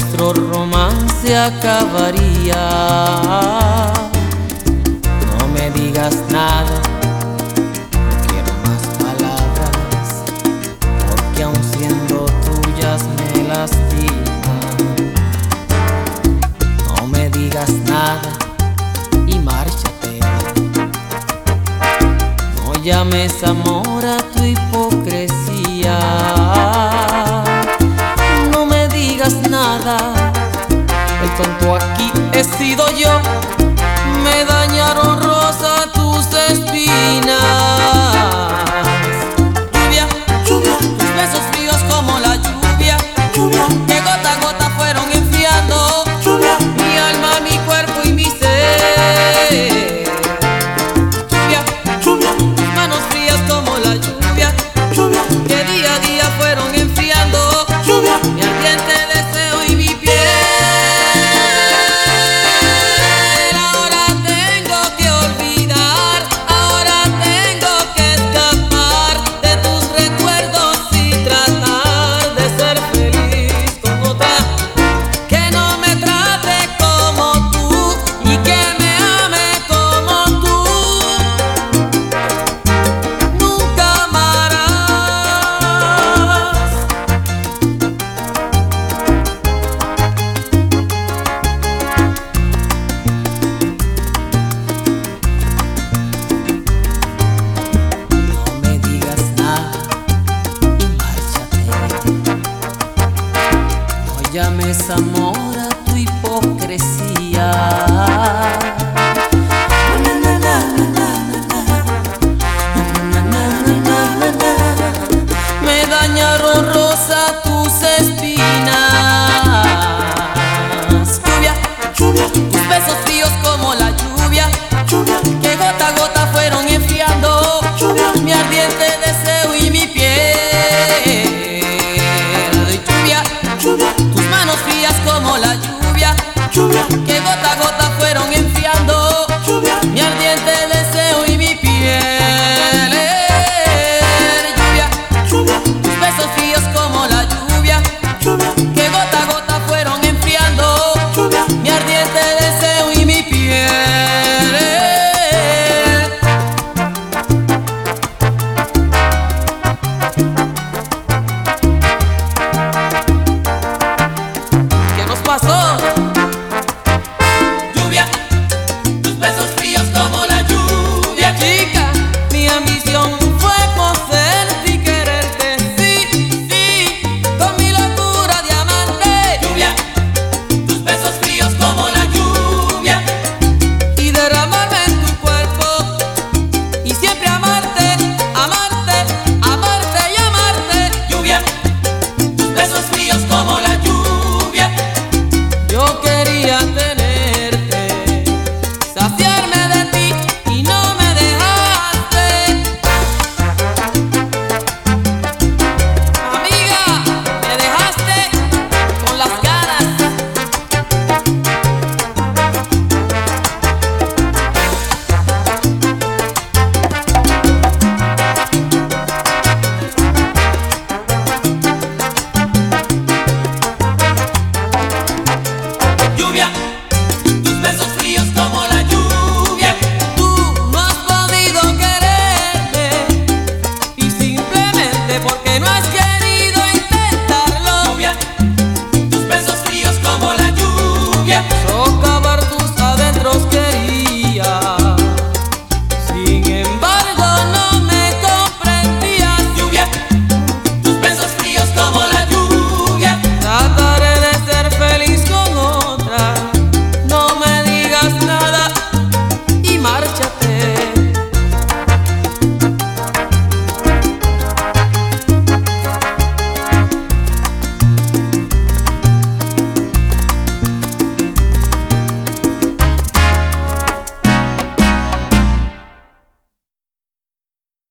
nuestro romance acabaría. No me digas nada, no quiero más palabras, porque aun siendo tuyas me lastiman. No me digas nada y márchate. No llames amor a tu hipocresía. No me digas nada, el tonto aquí he sido yo. Me dañaron rosa tus espinas. Lluvia, lluvia, tus besos fríos como la lluvia, lluvia, que gota a gota fueron enfriando, lluvia, mi alma, mi cuerpo y mi ser. Lluvia, lluvia, tus manos frías como la lluvia, lluvia, que día a día fueron enfriando, lluvia, mi ardiente deseo y mi piel. Llames amor a tu hipocresía. Me dañaron rosa tus espinas. Lluvia, lluvia, tus besos fríos como la lluvia, lluvia, que gota a gota fueron enfriando, lluvia, mi ardiente deseo y mi piel. Lluvia, lluvia, tus manos frías como la lluvia, lluvia, que gota a gota fueron enfriando, lluvia, mi ardiente deseo y mi piel. Lluvia, lluvia, tus besos fríos como la lluvia, lluvia,